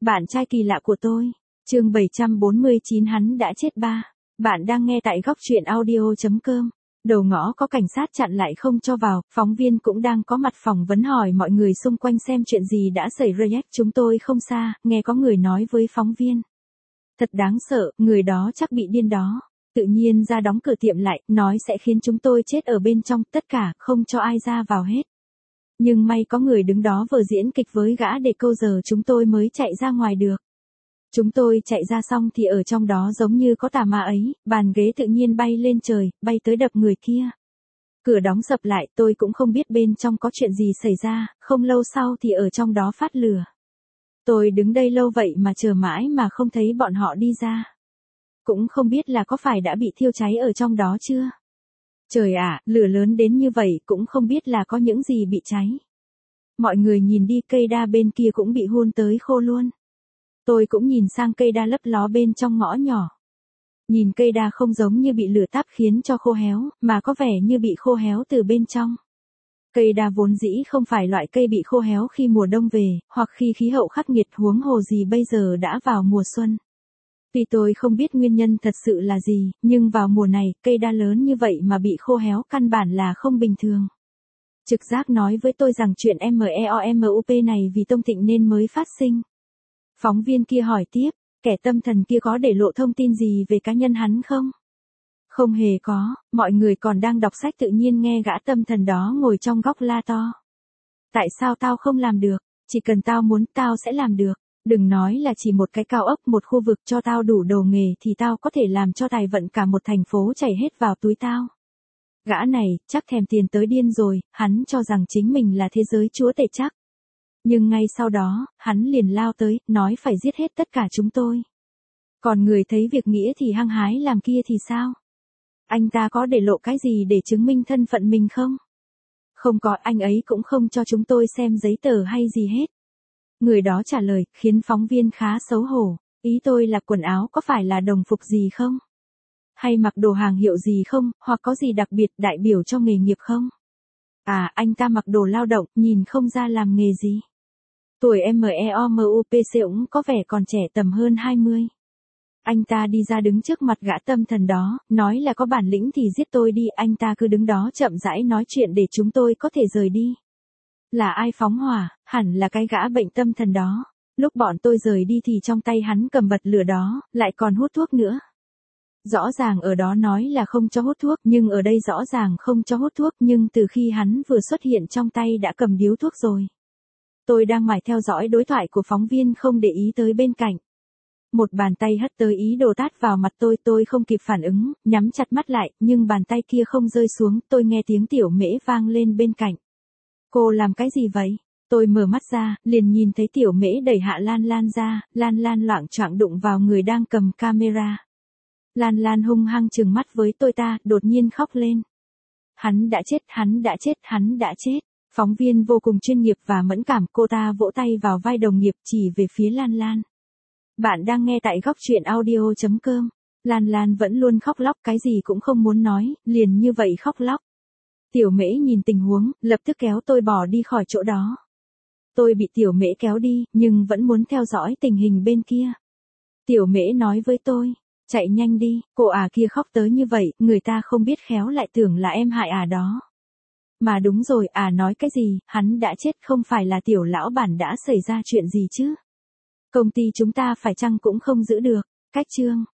Bạn trai kỳ lạ của tôi. Chương 749 hắn đã chết ba. Bạn đang nghe tại góc truyện audio.com. Đầu ngõ có cảnh sát chặn lại không cho vào, phóng viên cũng đang có mặt phỏng vấn hỏi mọi người xung quanh xem chuyện gì đã xảy ra. Chúng tôi không xa, nghe có người nói với phóng viên. Thật đáng sợ, người đó chắc bị điên đó. Tự nhiên ra đóng cửa tiệm lại, nói sẽ khiến chúng tôi chết ở bên trong, tất cả, không cho ai ra vào hết. Nhưng may có người đứng đó vờ diễn kịch với gã để câu giờ chúng tôi mới chạy ra ngoài được. Chúng tôi chạy ra xong thì ở trong đó giống như có tà ma ấy, bàn ghế tự nhiên bay lên trời, bay tới đập người kia. Cửa đóng sập lại, tôi cũng không biết bên trong có chuyện gì xảy ra, không lâu sau thì ở trong đó phát lửa. Tôi đứng đây lâu vậy mà chờ mãi mà không thấy bọn họ đi ra. Cũng không biết là có phải đã bị thiêu cháy ở trong đó chưa. Trời ạ, lửa lớn đến như vậy cũng không biết là có những gì bị cháy. Mọi người nhìn đi, cây đa bên kia cũng bị hun tới khô luôn. Tôi cũng nhìn sang cây đa lấp ló bên trong ngõ nhỏ. Nhìn cây đa không giống như bị lửa táp khiến cho khô héo, mà có vẻ như bị khô héo từ bên trong. Cây đa vốn dĩ không phải loại cây bị khô héo khi mùa đông về, hoặc khi khí hậu khắc nghiệt, huống hồ gì bây giờ đã vào mùa xuân. Tuy tôi không biết nguyên nhân thật sự là gì, nhưng vào mùa này, cây đa lớn như vậy mà bị khô héo căn bản là không bình thường. Trực giác nói với tôi rằng chuyện MEOMUP này vì Tông Thịnh nên mới phát sinh. Phóng viên kia hỏi tiếp, kẻ tâm thần kia có để lộ thông tin gì về cá nhân hắn không? Không hề có, mọi người còn đang đọc sách tự nhiên nghe gã tâm thần đó ngồi trong góc la to. Tại sao tao không làm được? Chỉ cần tao muốn tao sẽ làm được. Đừng nói là chỉ một cái cao ốc, một khu vực, cho tao đủ đồ nghề thì tao có thể làm cho tài vận cả một thành phố chảy hết vào túi tao. Gã này, chắc thèm tiền tới điên rồi, hắn cho rằng chính mình là thế giới chúa tể chắc. Nhưng ngay sau đó, hắn liền lao tới, nói phải giết hết tất cả chúng tôi. Còn người thấy việc nghĩa thì hăng hái làm kia thì sao? Anh ta có để lộ cái gì để chứng minh thân phận mình không? Không có, anh ấy cũng không cho chúng tôi xem giấy tờ hay gì hết. Người đó trả lời, khiến phóng viên khá xấu hổ. Ý tôi là quần áo có phải là đồng phục gì không? Hay mặc đồ hàng hiệu gì không, hoặc có gì đặc biệt đại biểu cho nghề nghiệp không? À, anh ta mặc đồ lao động, nhìn không ra làm nghề gì. Tuổi MEOMUPC cũng có vẻ còn trẻ, tầm hơn 20. Anh ta đi ra đứng trước mặt gã tâm thần đó, nói là có bản lĩnh thì giết tôi đi, anh ta cứ đứng đó chậm rãi nói chuyện để chúng tôi có thể rời đi. Là ai phóng hỏa? Hẳn là cái gã bệnh tâm thần đó. Lúc bọn tôi rời đi thì trong tay hắn cầm bật lửa đó, lại còn hút thuốc nữa. Rõ ràng ở đó nói là không cho hút thuốc, nhưng ở đây rõ ràng không cho hút thuốc, nhưng từ khi hắn vừa xuất hiện trong tay đã cầm điếu thuốc rồi. Tôi đang mải theo dõi đối thoại của phóng viên không để ý tới bên cạnh. Một bàn tay hất tới ý đồ tát vào mặt tôi không kịp phản ứng, nhắm chặt mắt lại, nhưng bàn tay kia không rơi xuống, tôi nghe tiếng Tiểu Mễ vang lên bên cạnh. Cô làm cái gì vậy? Tôi mở mắt ra, liền nhìn thấy Tiểu Mễ đẩy Hạ Lan Lan ra, Lan Lan loạng choạng đụng vào người đang cầm camera. Lan Lan hung hăng trừng mắt với tôi ta, đột nhiên khóc lên. Hắn đã chết, hắn đã chết, hắn đã chết. Phóng viên vô cùng chuyên nghiệp và mẫn cảm, cô ta vỗ tay vào vai đồng nghiệp chỉ về phía Lan Lan. Bạn đang nghe tại góc truyện audio.com. Lan Lan vẫn luôn khóc lóc, cái gì cũng không muốn nói, liền như vậy khóc lóc. Tiểu Mễ nhìn tình huống, lập tức kéo tôi bỏ đi khỏi chỗ đó. Tôi bị Tiểu Mễ kéo đi, nhưng vẫn muốn theo dõi tình hình bên kia. Tiểu Mễ nói với tôi, chạy nhanh đi, cô kia khóc tới như vậy, người ta không biết khéo lại tưởng là em hại đó. Mà đúng rồi, nói cái gì, hắn đã chết, không phải là Tiểu lão bản đã xảy ra chuyện gì chứ? Công ty chúng ta phải chăng cũng không giữ được. Cách chương